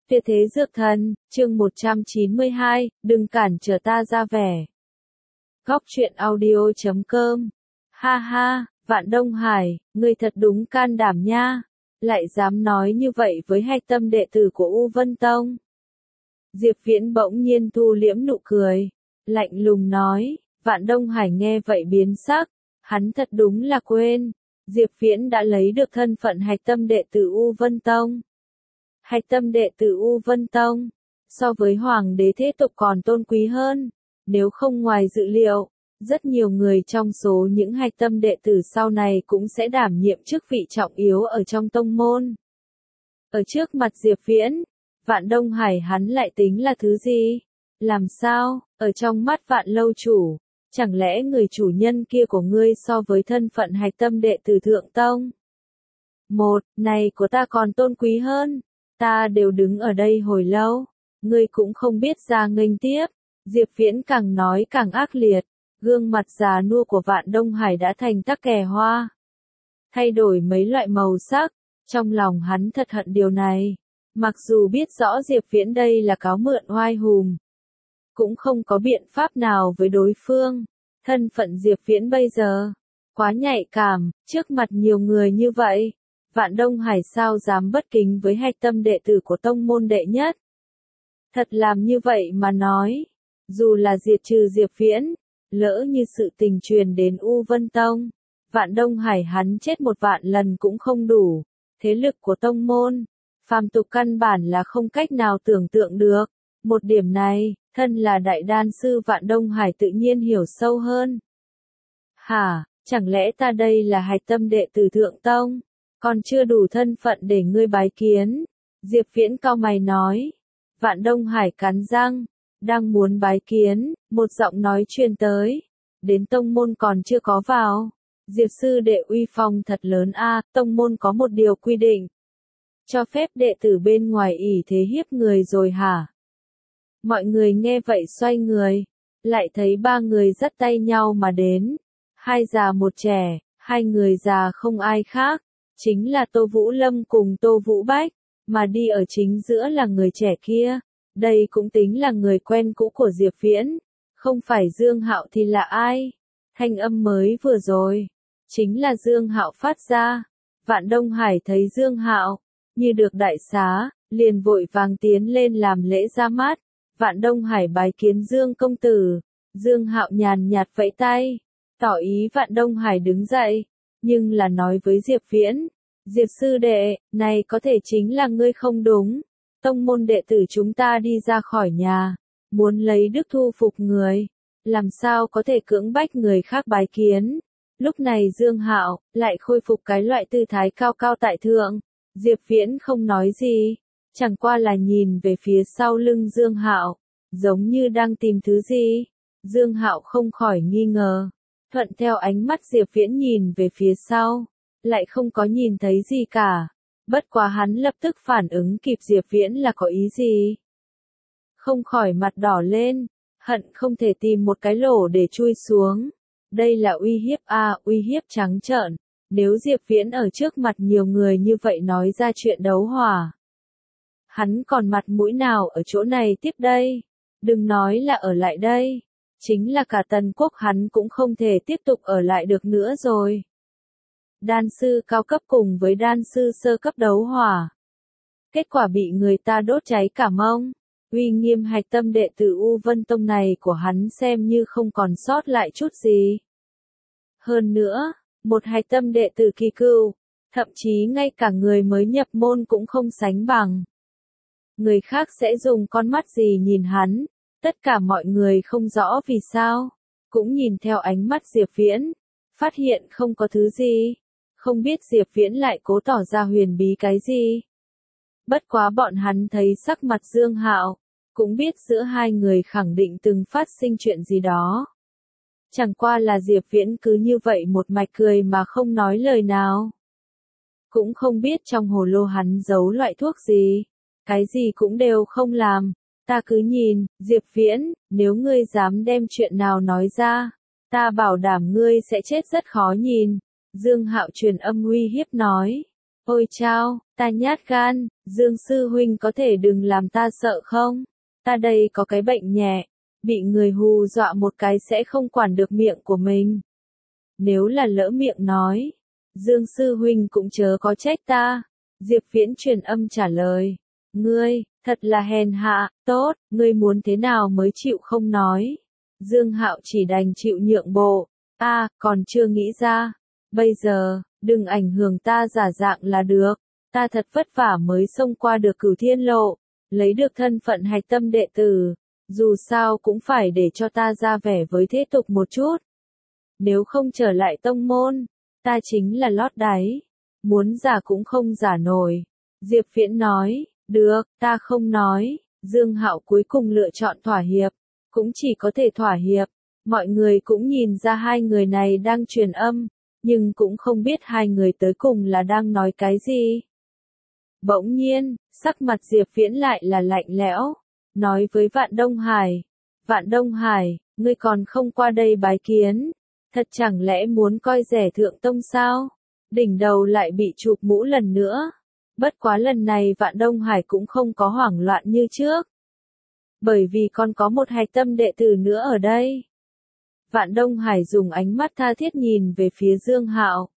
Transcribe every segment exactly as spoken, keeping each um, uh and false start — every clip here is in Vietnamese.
Tuyệt thế dược thần, chương một trăm chín mươi hai, đừng cản trở ta ra vẻ. Góc truyện audio chấm com. Ha ha, Vạn Đông Hải, ngươi thật đúng can đảm nha. Lại dám nói như vậy với hạch tâm đệ tử của U Vân Tông. Diệp Viễn bỗng nhiên thu liễm nụ cười. Lạnh lùng nói, Vạn Đông Hải nghe vậy biến sắc. Hắn thật đúng là quên. Diệp Viễn đã lấy được thân phận hạch tâm đệ tử U Vân Tông. Hạch tâm đệ tử U Vân Tông, so với Hoàng đế thế tục còn tôn quý hơn. Nếu không ngoài dự liệu, rất nhiều người trong số những hạch tâm đệ tử sau này cũng sẽ đảm nhiệm chức vị trọng yếu ở trong tông môn. Ở trước mặt Diệp Viễn, Vạn Đông Hải hắn lại tính là thứ gì? Làm sao, ở trong mắt Vạn lâu chủ, chẳng lẽ người chủ nhân kia của ngươi so với thân phận hạch tâm đệ tử Thượng Tông? Một, này của ta còn tôn quý hơn. Ta đều đứng ở đây hồi lâu, ngươi cũng không biết ra nghênh tiếp. Diệp Viễn càng nói càng ác liệt, gương mặt già nua của Vạn Đông Hải đã thành tắc kè hoa. Thay đổi mấy loại màu sắc, trong lòng hắn thật hận điều này. Mặc dù biết rõ Diệp Viễn đây là cáo mượn oai hùm, cũng không có biện pháp nào với đối phương. Thân phận Diệp Viễn bây giờ, quá nhạy cảm, trước mặt nhiều người như vậy. Vạn Đông Hải sao dám bất kính với hạch tâm đệ tử của tông môn đệ nhất. Thật làm như vậy mà nói, dù là diệt trừ Diệp Viễn, lỡ như sự tình truyền đến U Vân Tông, Vạn Đông Hải hắn chết một vạn lần cũng không đủ. Thế lực của tông môn, phàm tục căn bản là không cách nào tưởng tượng được. Một điểm này, thân là đại đan sư Vạn Đông Hải tự nhiên hiểu sâu hơn. Hả, chẳng lẽ ta đây là hạch tâm đệ tử Thượng Tông? Còn chưa đủ thân phận để ngươi bái kiến. Diệp Viễn cau mày nói. Vạn Đông Hải cắn răng, đang muốn bái kiến, một giọng nói truyền tới. Đến tông môn còn chưa có vào. Diệp sư đệ uy phong thật lớn a, tông môn có một điều quy định. Cho phép đệ tử bên ngoài ỷ thế hiếp người rồi hả? Mọi người nghe vậy xoay người, lại thấy ba người dắt tay nhau mà đến. Hai già một trẻ, hai người già không ai khác. Chính là Tô Vũ Lâm cùng Tô Vũ Bách, mà đi ở chính giữa là người trẻ kia. Đây cũng tính là người quen cũ của Diệp Viễn. Không phải Dương Hạo thì là ai? Thanh âm mới vừa rồi, chính là Dương Hạo phát ra. Vạn Đông Hải thấy Dương Hạo, như được đại xá, liền vội vàng tiến lên làm lễ ra mắt. Vạn Đông Hải bái kiến Dương công tử. Dương Hạo nhàn nhạt vẫy tay, tỏ ý Vạn Đông Hải đứng dậy. Nhưng là nói với Diệp Viễn, Diệp sư đệ, này có thể chính là ngươi không đúng. Tông môn đệ tử chúng ta đi ra khỏi nhà, muốn lấy đức thu phục người, làm sao có thể cưỡng bách người khác bái kiến. Lúc này Dương Hạo lại khôi phục cái loại tư thái cao cao tại thượng. Diệp Viễn không nói gì, chẳng qua là nhìn về phía sau lưng Dương Hạo, giống như đang tìm thứ gì. Dương Hạo không khỏi nghi ngờ. Thuận theo ánh mắt Diệp Viễn nhìn về phía sau, lại không có nhìn thấy gì cả. Bất quá hắn lập tức phản ứng kịp Diệp Viễn là có ý gì. Không khỏi mặt đỏ lên, hận không thể tìm một cái lỗ để chui xuống. Đây là uy hiếp a, uy hiếp trắng trợn. Nếu Diệp Viễn ở trước mặt nhiều người như vậy nói ra chuyện đấu hỏa, hắn còn mặt mũi nào ở chỗ này tiếp đây? Đừng nói là ở lại đây. Chính là cả Tần Quốc hắn cũng không thể tiếp tục ở lại được nữa rồi. Đan sư cao cấp cùng với đan sư sơ cấp đấu hỏa. Kết quả bị người ta đốt cháy cả mông. Uy nghiêm hạch tâm đệ tử U Vân Tông này của hắn xem như không còn sót lại chút gì. Hơn nữa, một hạch tâm đệ tử kỳ cựu, thậm chí ngay cả người mới nhập môn cũng không sánh bằng. Người khác sẽ dùng con mắt gì nhìn hắn? Tất cả mọi người không rõ vì sao, cũng nhìn theo ánh mắt Diệp Viễn, phát hiện không có thứ gì, không biết Diệp Viễn lại cố tỏ ra huyền bí cái gì. Bất quá bọn hắn thấy sắc mặt Dương Hạo, cũng biết giữa hai người khẳng định từng phát sinh chuyện gì đó. Chẳng qua là Diệp Viễn cứ như vậy một mạch cười mà không nói lời nào. Cũng không biết trong hồ lô hắn giấu loại thuốc gì, cái gì cũng đều không làm. Ta cứ nhìn, Diệp Viễn, nếu ngươi dám đem chuyện nào nói ra, ta bảo đảm ngươi sẽ chết rất khó nhìn. Dương Hạo truyền âm uy hiếp nói. Ôi chao, ta nhát gan, Dương sư huynh có thể đừng làm ta sợ không? Ta đây có cái bệnh nhẹ, bị người hù dọa một cái sẽ không quản được miệng của mình. Nếu là lỡ miệng nói, Dương sư huynh cũng chớ có trách ta. Diệp Viễn truyền âm trả lời. Ngươi, thật là hèn hạ, tốt, ngươi muốn thế nào mới chịu không nói. Dương Hạo chỉ đành chịu nhượng bộ. A, à, còn chưa nghĩ ra. Bây giờ, đừng ảnh hưởng ta giả dạng là được. Ta thật vất vả mới xông qua được Cửu Thiên Lộ, lấy được thân phận hạch tâm đệ tử. Dù sao cũng phải để cho ta ra vẻ với thế tục một chút. Nếu không trở lại tông môn, ta chính là lót đáy. Muốn giả cũng không giả nổi. Diệp Viễn nói, được, ta không nói. Dương Hạo cuối cùng lựa chọn thỏa hiệp. Cũng chỉ có thể thỏa hiệp. Mọi người cũng nhìn ra hai người này đang truyền âm, nhưng cũng không biết hai người tới cùng là đang nói cái gì. Bỗng nhiên, sắc mặt Diệp Viễn lại là lạnh lẽo, nói với Vạn Đông Hải. Vạn Đông Hải, ngươi còn không qua đây bái kiến. Thật chẳng lẽ muốn coi rẻ Thượng Tông sao? Đỉnh đầu lại bị chụp mũ lần nữa. Bất quá lần này Vạn Đông Hải cũng không có hoảng loạn như trước. Bởi vì còn có một hạch tâm đệ tử nữa ở đây. Vạn Đông Hải dùng ánh mắt tha thiết nhìn về phía Dương Hạo.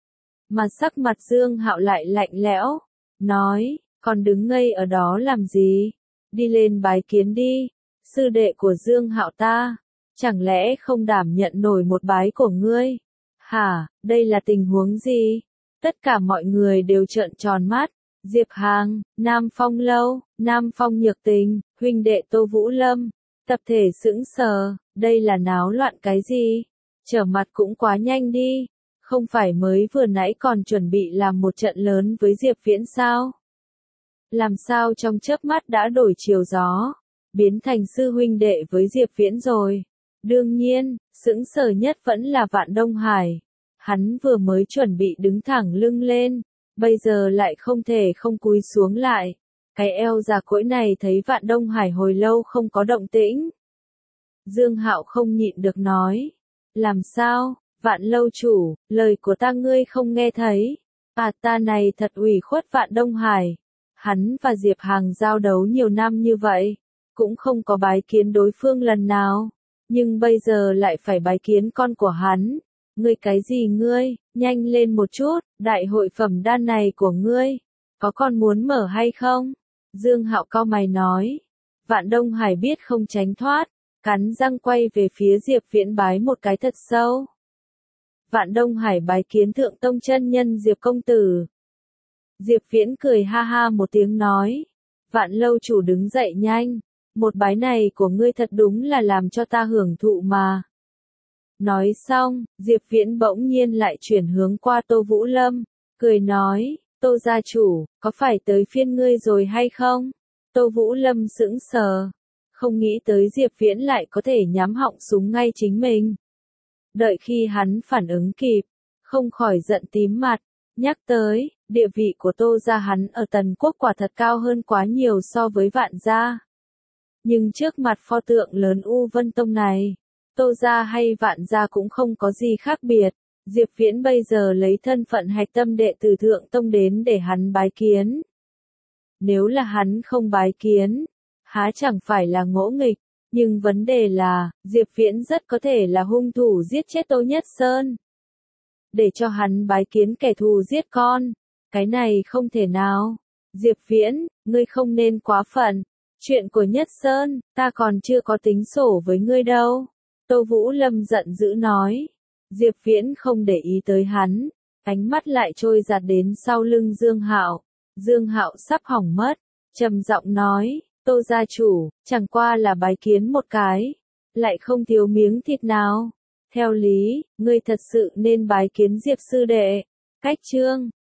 Mà sắc mặt Dương Hạo lại lạnh lẽo, nói, còn đứng ngây ở đó làm gì? Đi lên bái kiến đi, sư đệ của Dương Hạo ta, chẳng lẽ không đảm nhận nổi một bái của ngươi? Hả, đây là tình huống gì? Tất cả mọi người đều trợn tròn mắt. Diệp Hàng, Nam Phong Lâu, Nam Phong Nhược Tình, huynh đệ Tô Vũ Lâm, tập thể sững sờ, đây là náo loạn cái gì? Trở mặt cũng quá nhanh đi, không phải mới vừa nãy còn chuẩn bị làm một trận lớn với Diệp Viễn sao? Làm sao trong chớp mắt đã đổi chiều gió, biến thành sư huynh đệ với Diệp Viễn rồi? Đương nhiên, sững sờ nhất vẫn là Vạn Đông Hải. Hắn vừa mới chuẩn bị đứng thẳng lưng lên, bây giờ lại không thể không cúi xuống lại. Cái eo già cỗi này thấy Vạn Đông Hải hồi lâu không có động tĩnh. Dương Hạo không nhịn được nói. Làm sao, Vạn lâu chủ, lời của ta ngươi không nghe thấy. À ta này thật ủy khuất Vạn Đông Hải. Hắn và Diệp Hàng giao đấu nhiều năm như vậy, cũng không có bái kiến đối phương lần nào. Nhưng bây giờ lại phải bái kiến con của hắn. Ngươi cái gì ngươi, nhanh lên một chút, đại hội phẩm đan này của ngươi, có còn muốn mở hay không? Dương Hạo cau mày nói. Vạn Đông Hải biết không tránh thoát, cắn răng quay về phía Diệp Viễn bái một cái thật sâu. Vạn Đông Hải bái kiến Thượng Tông chân nhân Diệp công tử. Diệp Viễn cười ha ha một tiếng nói. Vạn lâu chủ đứng dậy nhanh, một bái này của ngươi thật đúng là làm cho ta hưởng thụ mà. Nói xong, Diệp Viễn bỗng nhiên lại chuyển hướng qua Tô Vũ Lâm, cười nói, Tô gia chủ, có phải tới phiên ngươi rồi hay không? Tô Vũ Lâm sững sờ, không nghĩ tới Diệp Viễn lại có thể nhắm họng súng ngay chính mình. Đợi khi hắn phản ứng kịp, không khỏi giận tím mặt, nhắc tới, địa vị của Tô gia hắn ở Tần Quốc quả thật cao hơn quá nhiều so với Vạn gia. Nhưng trước mặt pho tượng lớn U Vân Tông này, Tô gia hay Vạn gia cũng không có gì khác biệt. Diệp Viễn bây giờ lấy thân phận hạch tâm đệ tử Thượng Tông đến để hắn bái kiến. Nếu là hắn không bái kiến, há chẳng phải là ngỗ nghịch. Nhưng vấn đề là, Diệp Viễn rất có thể là hung thủ giết chết Tô Nhất Sơn. Để cho hắn bái kiến kẻ thù giết con, cái này không thể nào. Diệp Viễn, ngươi không nên quá phận. Chuyện của Nhất Sơn, ta còn chưa có tính sổ với ngươi đâu. Tô Vũ Lâm giận dữ nói. Diệp Viễn không để ý tới hắn, ánh mắt lại trôi giạt đến sau lưng Dương Hạo. Dương Hạo sắp hỏng mất, trầm giọng nói, Tô gia chủ, chẳng qua là bái kiến một cái, lại không thiếu miếng thịt nào. Theo lý, ngươi thật sự nên bái kiến Diệp sư đệ. Cách chương